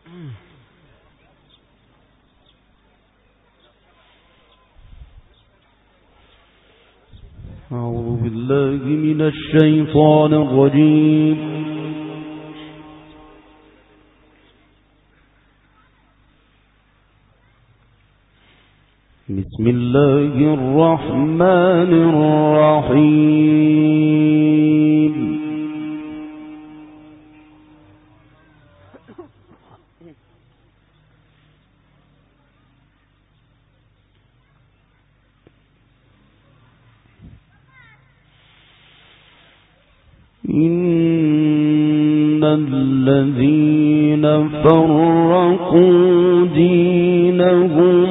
أعوذ بالله من الشيطان الرجيم. بسم الله الرحمن الرحيم. إن الذين فرقوا دينهم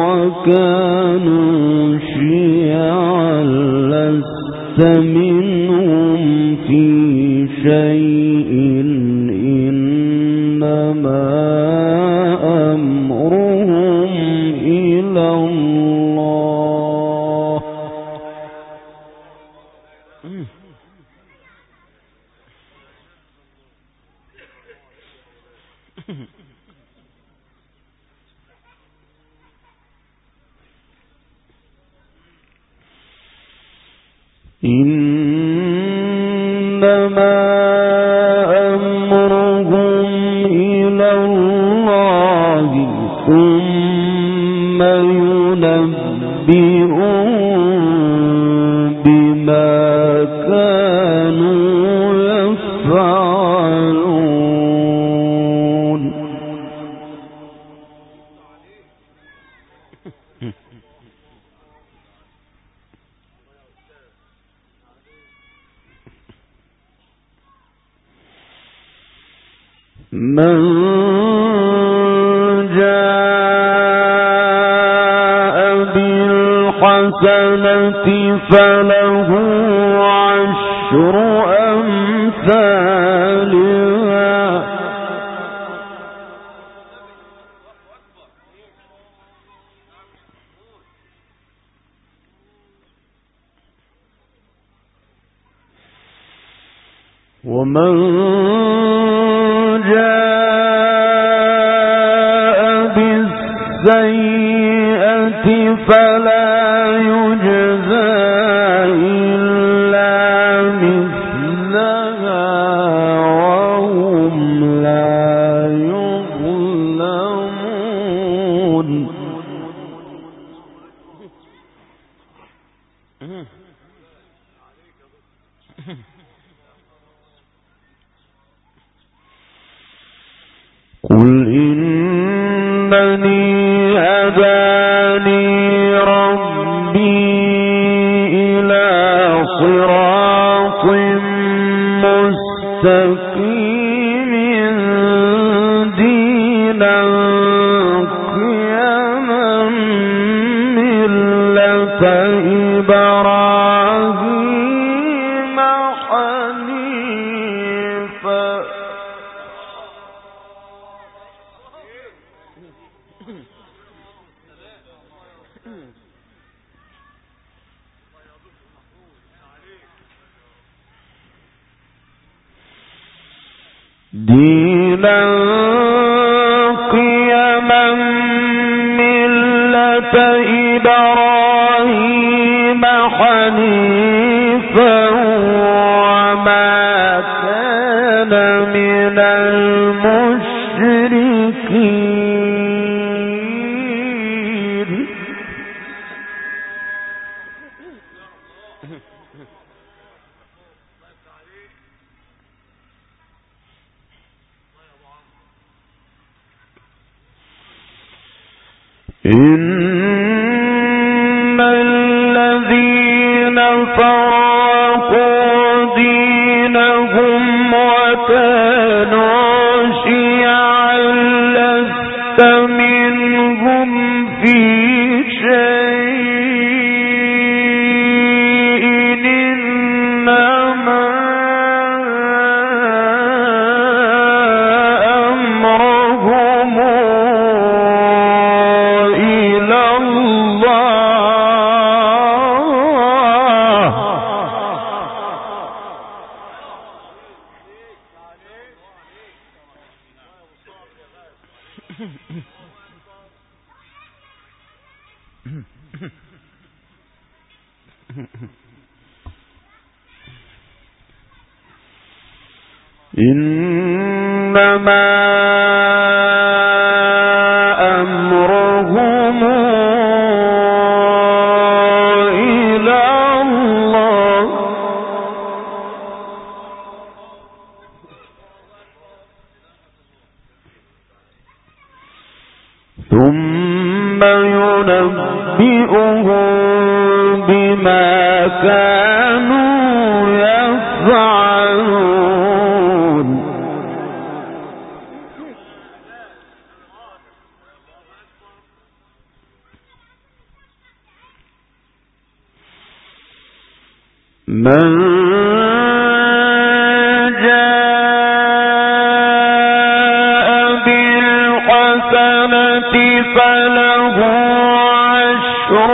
وكانوا شيعا لست منهم في شيء إنما أمرهم إلى الله. إنما أمرهم إلى الله ثم ينبئهم بما كانوا يفعلون. من جاء بالحسنة فله عشر أمثالها ومن جاء بالسيئة فلا يجزى إلا مثلها وهم لا يظلمون. قل إنني هداني ربي إلى صراط مستقيم دينا قيما ملة إبراهيم حنيفا. دينا قيما ملة إبراهيم حنيفا وما كان من المشركين. إن الذين فرقوا دينهم وكانوا شيعا لست منهم في شيء إنما أمرهم إلى الله. إنما أمرهم إلى الله ثم ينبئهم بما كانوا يفعلون. من جاء بالحسنة فله عشر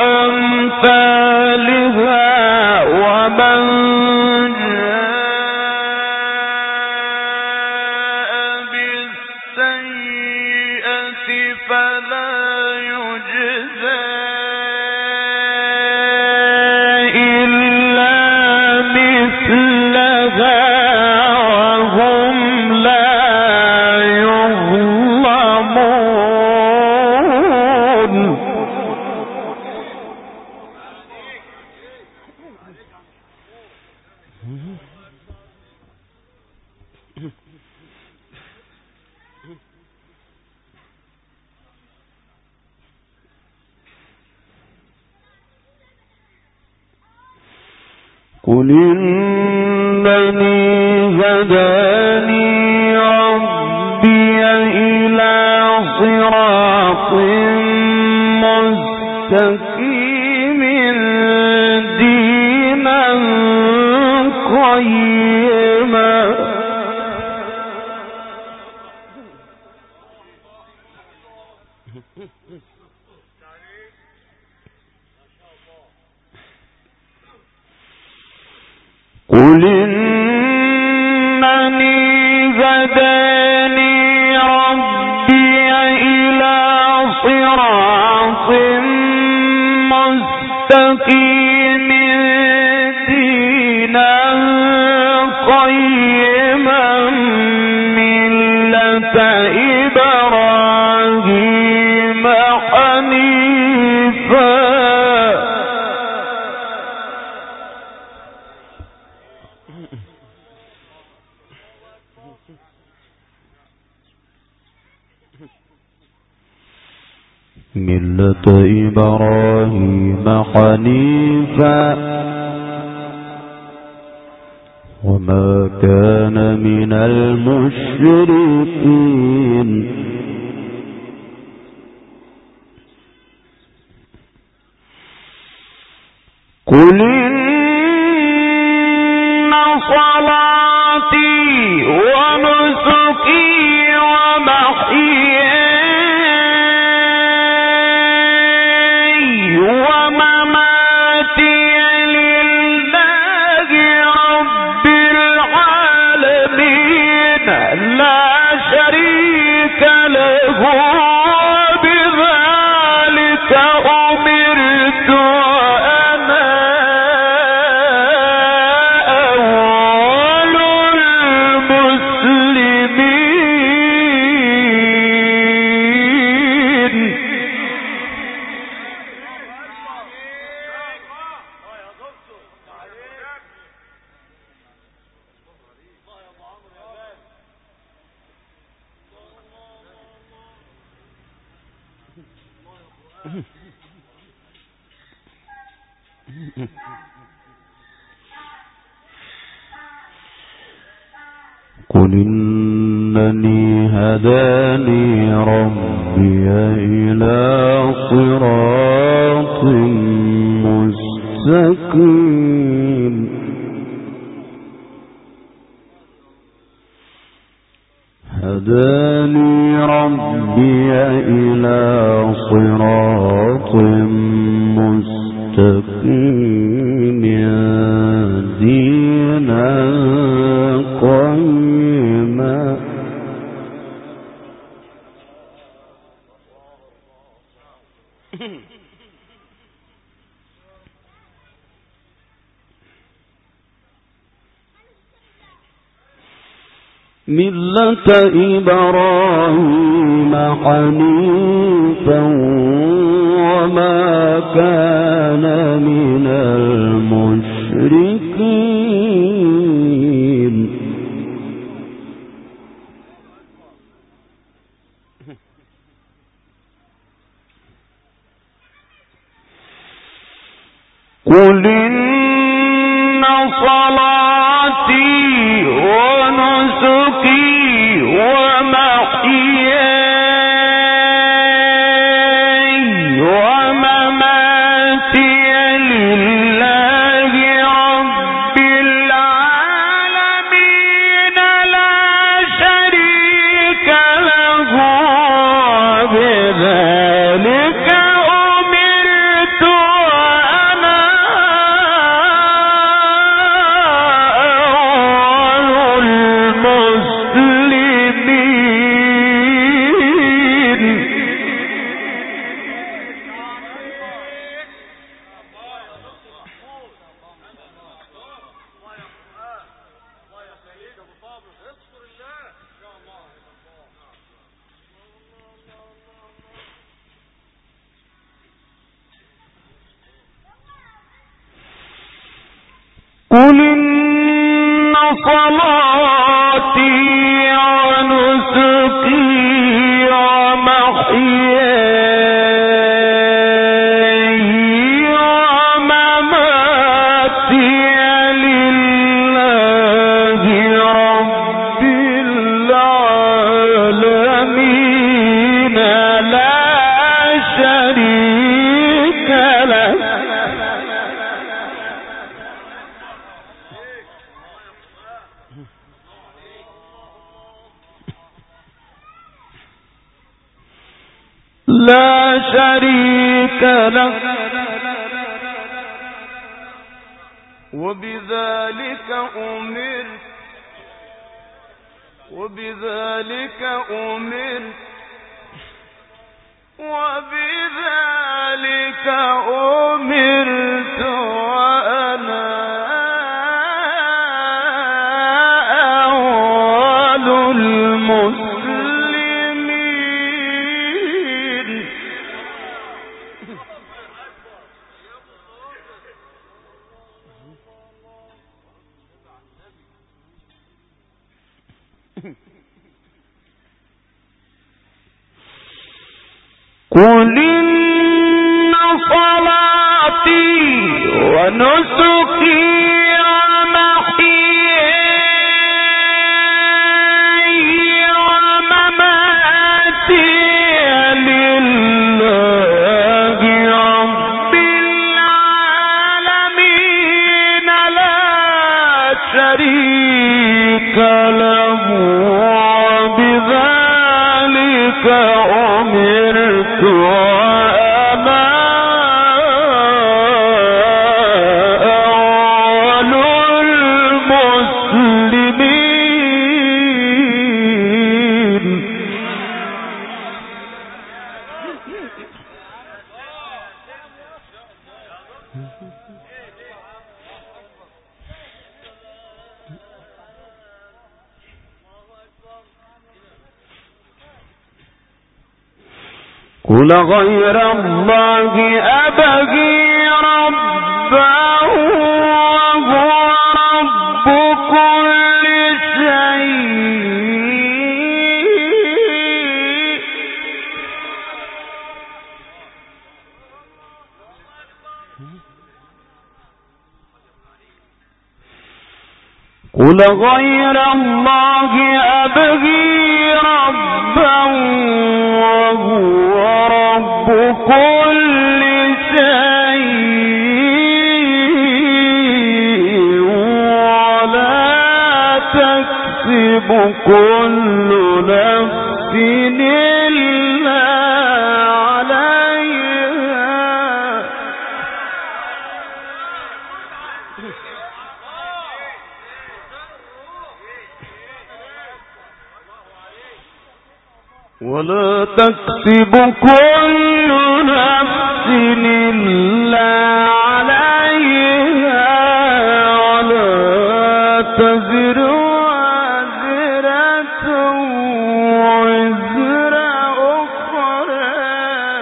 أمثالها ومن جاء بالسيئة فلا يجزى إلا مثلها وهم لا يظلمون. قل إنني هداني ربي إلى صراط مستقيم دينا قيما قل إنني هداني ربي إلى صراط مستقيم دينا قيما ملة إبراهيم حنيفا ملة إبراهيم حنيفا وما كان من المشركين. قل إن صلاتي ونسكي ومحياي ومماتي لله رب العالمين لا شريك له بذلك أمرت وأنا أول المسلمين. قل إنني هداني ربي إلى صراط مستقيم هداني ربي إلى صراط مستقيم دينا قيما ملة إبراهيم حنيفا وما كان من المشركين قل إن صلاتي ونسكي ومحياي ومماتي لله رب العالمين لا شريك له وبذلك أمرت وأنا أول المسلمين. قل إن صلاتي ونسكي ومحياي ومماتي لله رب العالمين لا شريك له وبذلك أمرت وأنا أول المسلمين. قل إن صلاتي ونسكي ومحياي ومماتي لله رب العالمين لا شريك له وبذلك أمرت وأنا أول المسلمين. قل غير الله أبغي ربا وهو رب كل شيء. قل غير الله أبغي ربا وهو رب كل شيء ولا تكسب كل نفس إلا عليها ولا تكسب كل نفس إلا عليها ولا تزر وازرة وزر أخرى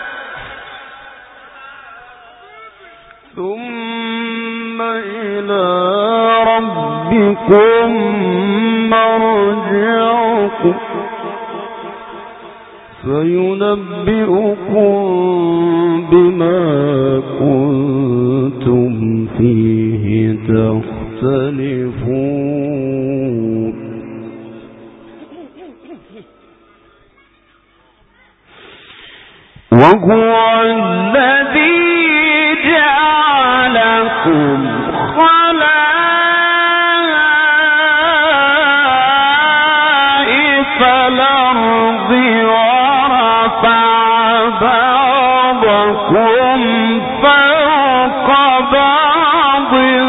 ثم إلى ربكم مرجعكم فينبئكم بما كنتم فيه تختلفون وهو الذي جعلكم خلائف الأرض بعضكم فوق بعض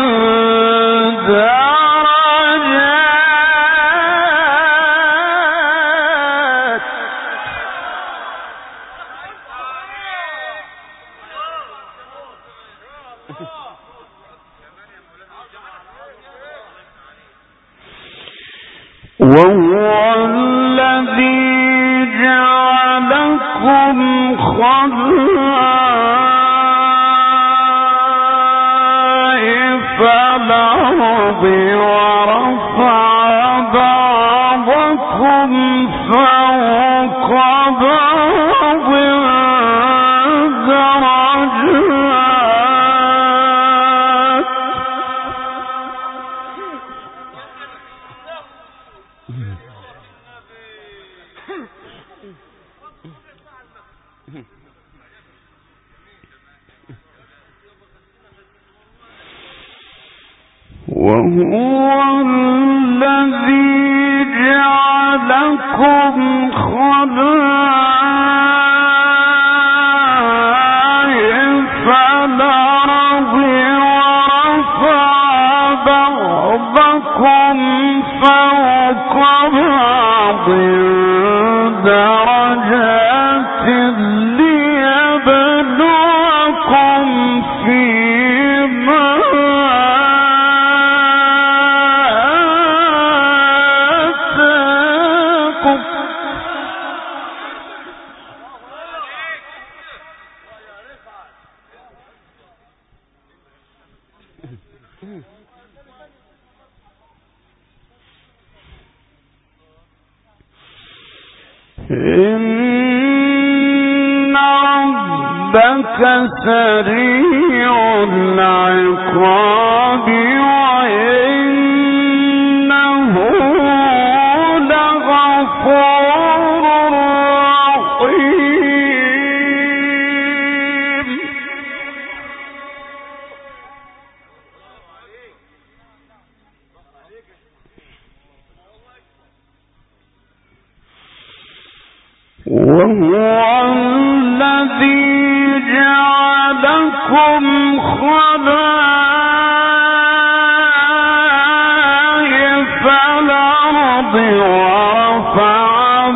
درجات وهو الذي جعلكم خلائف الأرض ورفع بعضكم فوق بعض درجات وهو الذي جعلكم خلائف الأرض ورفع بعضكم فوق بعض درجات ليبلوكم فيما آتاكم إن ربك سريع العقاب وإنه لغفور رحيم وهو الذي جعلكم خلائف الأرض ورفع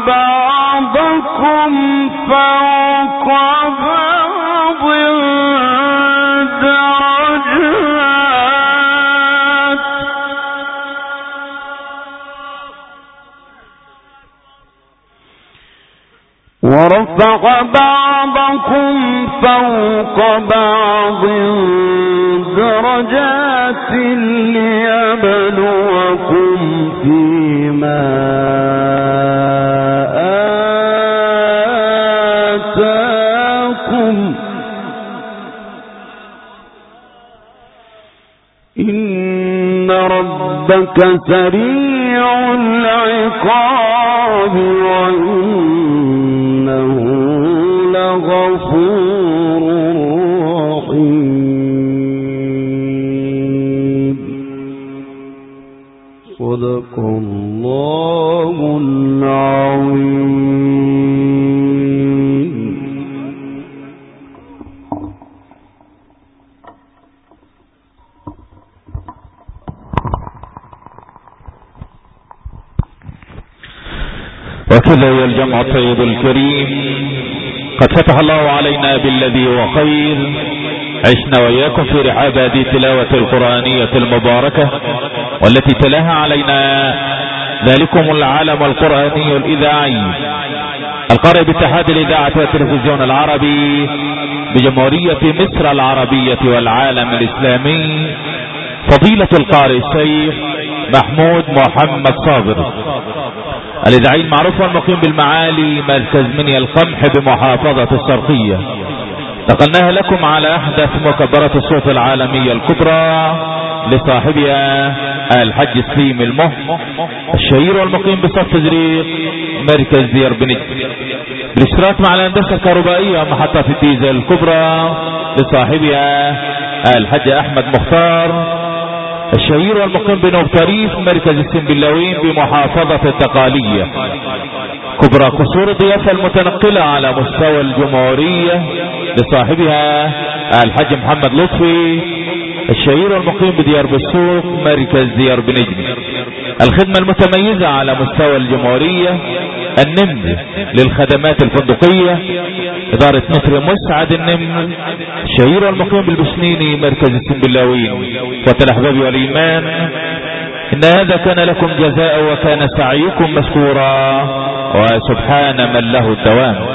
بعضكم فوق بعض درجات ورفع بعضكم فوق بعض درجات ليبلوكم فيما آتاكم إن ربك سريع العقاب وإنه لغفور رحيم صدق الله العظيم. وكذا يا الجمع الطيب الكريم قد فتح الله علينا بالذي هو خير. عشنا وإياكم في رحاب هذه التلاوة القرآنية المباركة والتي تلاها علينا ذلكم العالم القرآني الإذاعي القارئ باتحاد الإذاعة والتلفزيون العربي بجمهورية مصر العربية والعالم الإسلامي، فضيلة القارئ الشيخ محمود محمد صابر، الإذاعي المعروف والمقيم بالمعالي مركز منيا القمح بمحافظة الشرقية. نقلناها لكم على أحدث مكبرات الصوت العالمية الكبرى لصاحبها الحج سليم المه الشهير والمقيم بصف زريق مركز دير بنج، بالاشتراك مع الهندسة الكهربائية محطة الديزل الكبرى لصاحبها الحج أحمد مختار الشهير والمقيم بنوب طريف مركز السنبلاوين بمحافظة الدقالية. كبرى قصور الضيافة المتنقلة على مستوى الجمهورية لصاحبها الحج محمد لطفي الشهير والمقيم بديار بالسوق مركز ديار بنجم. الخدمة المتميزة على مستوى الجمهورية النمر للخدمات الفندقية إدارة متر مسعد النمر الشهير والمقيم بالبسنيني مركز السنبلاوين. والأحباب والإيمان، إن هذا كان لكم جزاء وكان سعيكم مشكورا وسبحان من له الدوام.